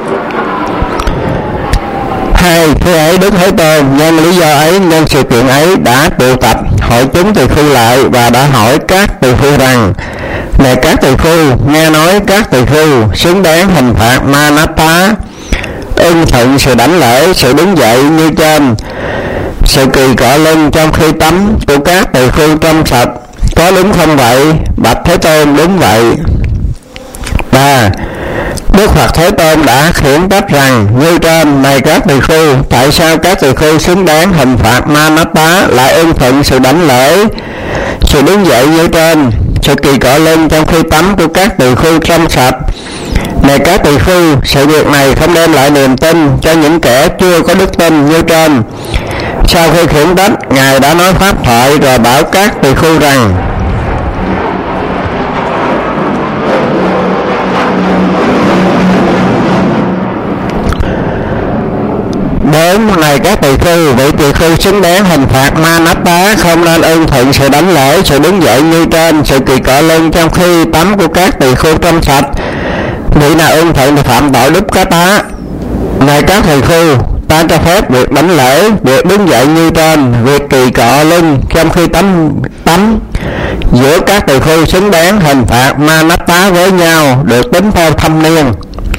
Hai, khi ấy Đức Thế Tôn nhân lý do ấy, nhân sự kiện ấy đã tụ tập hội chúng tỳ khưu lại và đã hỏi các tỳ khưu rằng: này các tỳ khưu, nghe nói các tỳ khưu xứng đáng hình phạt ma nát tá, ưng thuận sự đảnh lễ, sự đứng dậy như trên, sự kỳ cọ lưng trong khi tắm của các tỳ khưu trong sạch, có đúng không vậy? Bạch Thế Tôn, đúng vậy. 3. Đức Phật Thế Tôn đã khiển trách rằng như trên: này các tỳ khưu, tại sao các tỳ khưu xứng đáng hình phạt ma nát tá lại ưng thuận sự đảnh lễ, sự đứng dậy như trên, sự kỳ cọ lưng trong khi tắm của các tỳ khưu trong sạch? Này các tỳ khưu, sự việc này không đem lại niềm tin cho những kẻ chưa có đức tin như trên. Sau khi khiển trách, Ngài đã nói pháp thoại rồi bảo các tỳ khưu rằng: 4. Này các tỳ khưu, vị tỳ khưu xứng đáng hình phạt ma nát tá không nên ưng thuận sự đảnh lễ, sự đứng dậy như trên, sự kỳ cọ lưng trong khi tắm của các tỳ khưu trong sạch. Vị nào ưng thuận thì phạm tội đúc cá tá. Này các tỳ khưu, ta cho phép việc đảnh lễ, việc đứng dậy như trên, việc kỳ cọ lưng trong khi tắm giữa các tỳ khưu xứng đáng hình phạt ma nát tá với nhau, được tính theo thâm niên.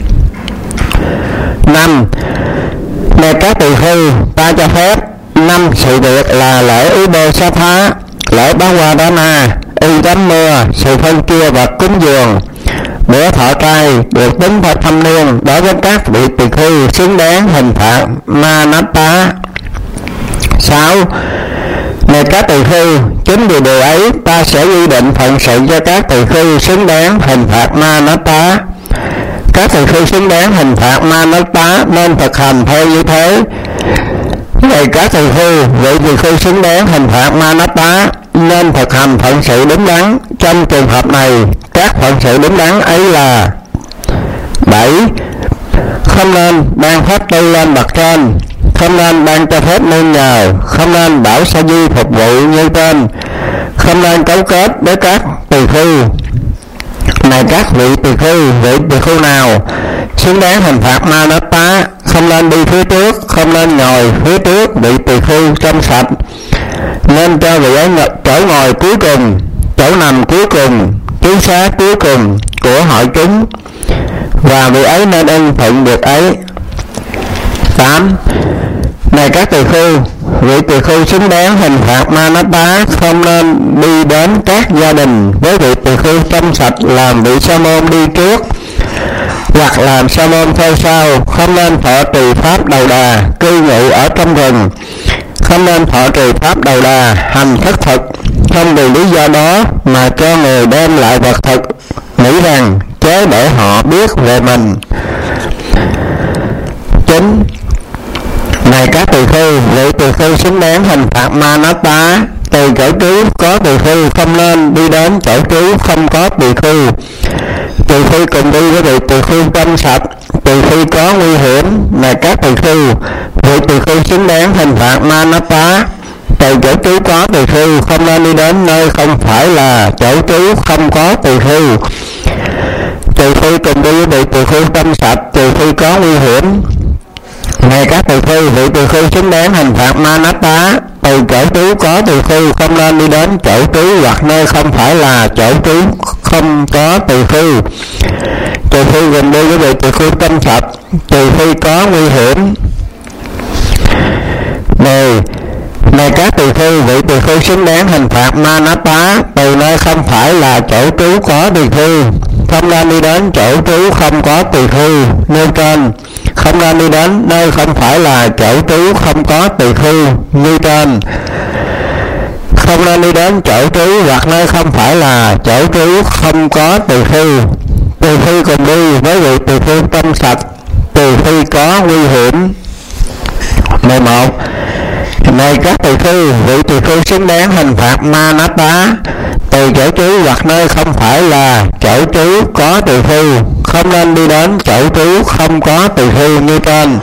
5. Này các tỳ khưu, ta cho phép 5 sự việc là lễ Ư Bê Xá Thá, lễ Bá Hoa Đá Na, y tắm mưa, sự phân chia vật cúng dường, bữa thọ trai, được tính theo thâm niên đối với các vị tỳ khưu xứng đáng hình phạt ma nát tá. 6. Này các tỳ khưu, chính vì điều ấy ta sẽ quy định phận sự cho các tỳ khưu xứng đáng hình phạt ma nát tá. Các tỳ khưu xứng đáng hình phạt ma nát tá nên thực hành theo như thế. Vậy các tỳ khưu, vị tỳ khưu xứng đáng hình phạt ma nát tá nên thực hành phận sự đúng đắn. Trong trường hợp này, các phận sự đúng đắn ấy là: 7. Không nên ban pháp tu lên bậc trên, không nên ban cho phép nương nhờ, không nên bảo sa di phục vụ như trên, không nên cấu kết với các tỳ khưu. Này các vị tỳ khưu, vị tỳ khưu nào xứng đáng hình phạt ma nát tá không nên đi phía trước, không nên ngồi phía trước vị tỳ khưu trong sạch, nên cho vị ấy chỗ ngồi cuối cùng, chỗ nằm cuối cùng, ký xá cuối cùng của hội chúng, và vị ấy nên ưng thuận việc ấy. 8. Này các tỳ khưu, vị tỳ khưu xứng đáng hình phạt ma nát tá không nên đi đến các gia đình với vị tỳ khưu trong sạch làm vị sa môn đi trước, hoặc làm sa môn theo sau, không nên thọ trì pháp đầu đà, cư ngụ ở trong rừng, không nên thọ trì pháp đầu đà, hành thất thực, không vì lý do đó mà cho người đem lại vật thực, nghĩ rằng chớ để họ biết về mình. 9. Này các tỳ khưu, vị tỳ khưu xứng đáng hình phạt ma nát tá, từ chỗ trú có tỳ khưu không nên đi đến chỗ trú không có tỳ khưu. Tỳ khưu cùng đi với vị tỳ khưu trong sạch, tỳ khưu có nguy hiểm. Này các tỳ khưu, vị tỳ khưu xứng đáng hình phạt ma nát tá, từ chỗ trú có tỳ khưu không nên đi đến nơi không phải là chỗ trú không có tỳ khưu. Tỳ khưu cùng đi với vị tỳ khưu trong sạch, tỳ khưu có nguy hiểm. Này các tỳ khưu, vị tỳ khưu xứng đáng hình phạt ma nát tá, từ chỗ trú có tỳ khưu không nên đi đến chỗ trú hoặc nơi không phải là chỗ trú không có tỳ khưu. Tỳ khưu gần đi với vị tỳ khưu trong sạch, tỳ khưu có nguy hiểm. Này các tỳ khưu, vị tỳ khưu xứng đáng hình phạt ma nát tá, từ nơi không phải là chỗ trú có tỳ khưu, không nên đi đến chỗ trú không có tỳ khưu nêu trên, không nên đi đến nơi không phải là chỗ trú không có tỳ khưu như trên, không nên đi đến chỗ trú hoặc nơi không phải là chỗ trú không có tỳ khưu. Tỳ khưu cùng đi với vị tỳ khưu trong sạch, tỳ khưu có nguy hiểm. 11. Này các tỳ khưu, vị tỳ khưu xứng đáng hình phạt ma nát tá, từ chỗ trú hoặc nơi không phải là chỗ trú có tỳ khưu, không nên đi đến chỗ trú không có tỳ khưu như trên.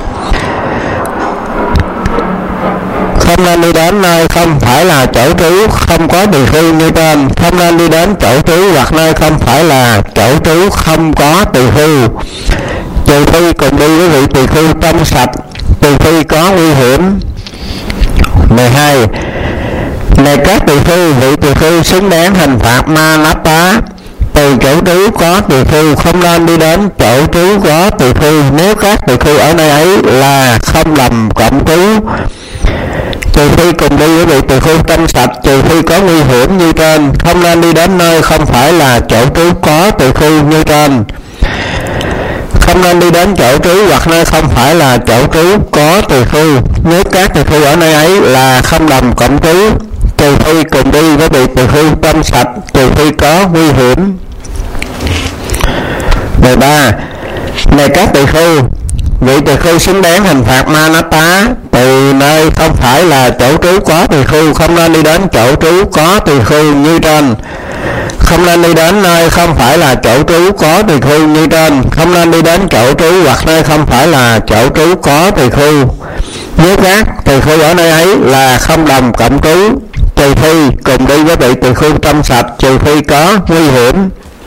Không nên đi đến nơi không phải là chỗ trú không có tỳ khưu như trên. Không nên đi đến chỗ trú hoặc nơi không phải là chỗ trú không có tỳ khưu, trừ phi cùng đi với vị tỳ khưu trong sạch, trừ phi có nguy hiểm. 12. Này các tỳ khưu, vị tỳ khưu xứng đáng hình phạt ma nát tá. Từ chỗ trú có tỳ khưu không nên đi đến chỗ trú có tỳ khưu, nếu các tỳ khưu ở nơi ấy là không lầm cộng trú, trừ phi cùng đi với vị tỳ khưu trong sạch, trừ phi có nguy hiểm như trên. Không nên đi đến nơi không phải là chỗ trú có tỳ khưu như trên. Không nên đi đến chỗ trú hoặc nơi không phải là chỗ trú có tỳ khưu, nếu các tỳ khưu ở nơi ấy là không đồng cộng trú, trừ phi cùng đi với vị tỳ khưu trong sạch, trừ phi có nguy hiểm. 13. Này các tỳ khưu, vị tỳ khưu xứng đáng hình phạt ma nát tá. Từ nơi không phải là chỗ trú có tỳ khưu không nên đi đến chỗ trú có tỳ khưu như trên. Không nên đi đến nơi không phải là chỗ trú có tỳ khưu như trên. Không nên đi đến chỗ trú hoặc nơi không phải là chỗ trú có tỳ khưu, nếu các tỳ khưu ở nơi ấy là không đồng cộng trú, trừ phi cùng đi với vị tỳ khưu trong sạch, trừ phi có nguy hiểm.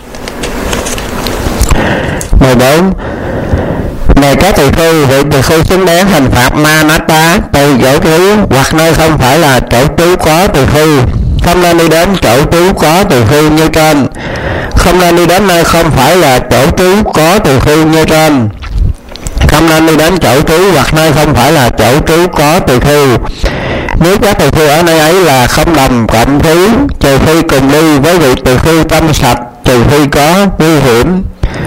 14. Này các tỳ khưu, vị tỳ khưu xứng đáng hình phạt ma nát tá. Từ chỗ trú hoặc nơi không phải là chỗ trú có tỳ khưu không nên đi đến chỗ trú có tỳ khưu như trên. Không nên đi đến nơi không phải là chỗ trú có tỳ khưu như trên. Không nên đi đến chỗ trú hoặc nơi không phải là chỗ trú có tỳ khưu, nếu các tỳ khưu ở nơi ấy là không đồng cộng trú, trừ phi cùng đi với vị tỳ khưu trong sạch, trừ phi có nguy hiểm.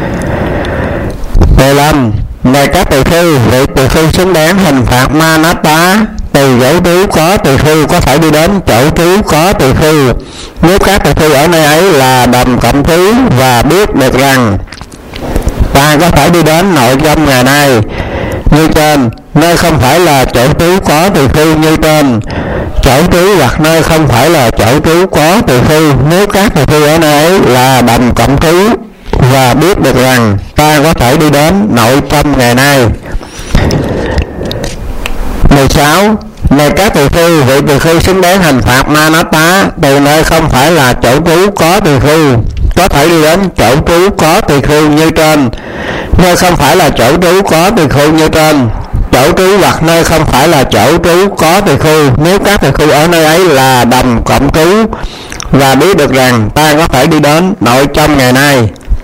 15. Này các tỳ khưu, vị tỳ khưu xứng đáng hình phạt ma nát tá. Từ chỗ trú có tỳ khưu có phải đi đến chỗ trú có tỳ khưu, nếu các tỳ khưu ở nơi ấy là đồng cộng trú và biết được rằng ta có phải đi đến nội trong ngày nay như trên, nơi không phải là chỗ trú có tỳ khưu như trên. Chỗ trú hoặc nơi không phải là chỗ trú có tỳ khưu, nếu các tỳ khưu ở nơi ấy là đồng cộng trú và biết được rằng ta có thể đi đến nội trong ngày nay. 16. Này các tỳ khưu, vị tỳ khưu xứng đáng hình phạt ma nát tá. Từ nơi không phải là chỗ trú có tỳ khưu có thể đi đến chỗ trú có tỳ khưu như trên, nơi không phải là chỗ trú có tỳ khưu như trên. Chỗ trú hoặc nơi không phải là chỗ trú có tỳ khưu, nếu các tỳ khưu ở nơi ấy là đồng cộng trú và biết được rằng ta có thể đi đến nội trong ngày nay.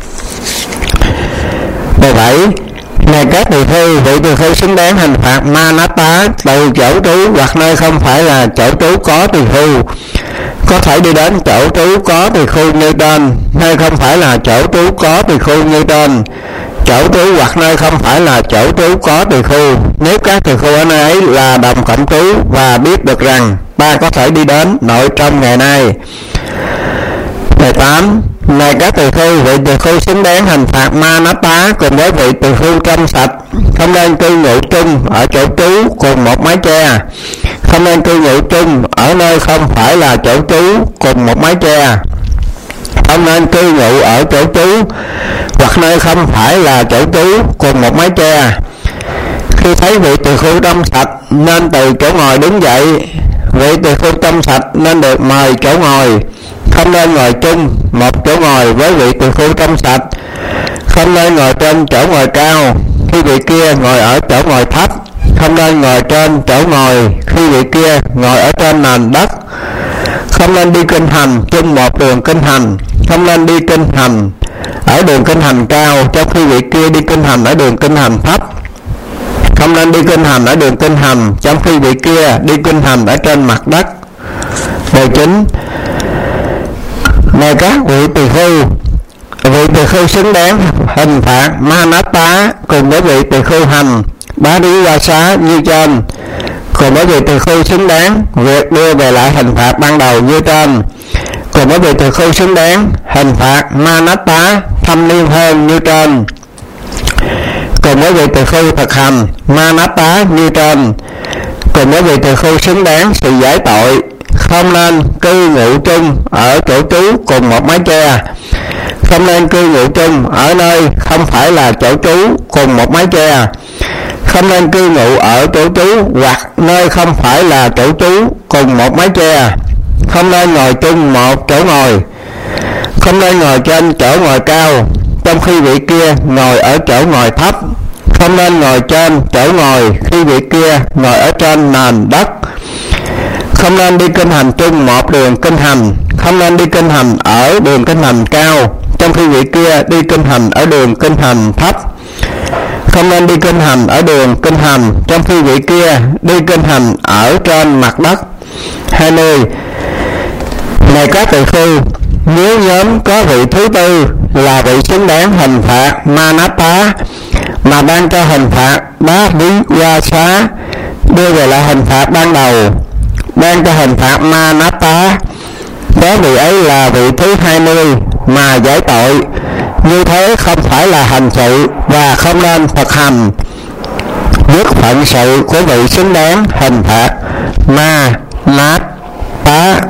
17. Này các tỳ khưu, vị tỳ khưu xứng đáng hình phạt ma nát tá. Từ chỗ trú hoặc nơi không phải là chỗ trú có tỳ khưu có thể đi đến chỗ trú có tỳ khưu như trên, nơi không phải là chỗ trú có tỳ khưu như trên. Chỗ trú hoặc nơi không phải là chỗ trú có tỳ khưu, nếu các tỳ khưu ở nơi ấy là đồng cộng trú và biết được rằng ta có thể đi đến nội trong ngày nay. 18. Này các tỳ khưu, vị tỳ khưu xứng đáng hình phạt ma nát tá cùng với vị tỳ khưu trong sạch. Không nên cư ngụ chung ở chỗ trú cùng một mái che. Không nên cư ngụ chung ở nơi không phải là chỗ trú cùng một mái che. Không nên cư ngụ ở chỗ trú hoặc nơi không phải là chỗ trú cùng một mái che. Khi thấy vị tỳ khưu trong sạch nên từ chỗ ngồi đứng dậy. Vị tỳ khưu trong sạch nên được mời chỗ ngồi. Không nên ngồi chung một chỗ ngồi với vị tỳ khưu trong sạch. Không nên ngồi trên chỗ ngồi cao khi vị kia ngồi ở chỗ ngồi thấp. Không nên ngồi trên chỗ ngồi khi vị kia ngồi ở trên nền đất. Không nên đi kinh hành chung một đường kinh hành. Không nên đi kinh hành ở đường kinh hành cao trong khi vị kia đi kinh hành ở đường kinh hành thấp. Không nên đi kinh hành ở đường kinh hành trong khi vị kia đi kinh hành ở trên mặt đất. 19. Này các vị tỳ khưu, vị tỳ khưu xứng đáng hình phạt ma nát tá cùng với vị tỳ khưu hành bá lý qua xá như trên. Cùng với vị tỳ khưu xứng đáng việc đưa về lại hình phạt ban đầu như trên. Cùng với vị tỳ khưu xứng đáng hình phạt ma nát tá thâm niên hơn như trên. Cùng với vị tỳ khưu thực hành ma nát tá như trên. Cùng với vị tỳ khưu xứng đáng sự giải tội không nên cư ngụ chung ở chỗ trú cùng một mái che. Không nên cư ngụ chung ở nơi không phải là chỗ trú cùng một mái che. Không nên cư ngụ ở chỗ trú hoặc nơi không phải là chỗ trú cùng một mái che. Không nên ngồi chung một chỗ ngồi. Không nên ngồi trên chỗ ngồi cao, trong khi vị kia ngồi ở chỗ ngồi thấp. Không nên ngồi trên chỗ ngồi khi vị kia ngồi ở trên nền đất. Không nên đi kinh hành chung một đường kinh hành. Không nên đi kinh hành ở đường kinh hành cao, trong khi vị kia đi kinh hành ở đường kinh hành thấp. Không nên đi kinh hành ở đường kinh hành, trong khi vị kia đi kinh hành ở trên mặt đất. 20. Này các tỳ khưu, nếu nhóm có vị thứ tư là vị xứng đáng hình phạt Manapa mà ban cho hình phạt Đá Lý Qua Xá đưa về lại hình phạt ban đầu, ban cho hình phạt Manapa, đó vị ấy là vị thứ 20 mà giải tội, như thế không phải là hành sự và không nên thực hành nhất phận sự của vị xứng đáng hình phạt Manapa.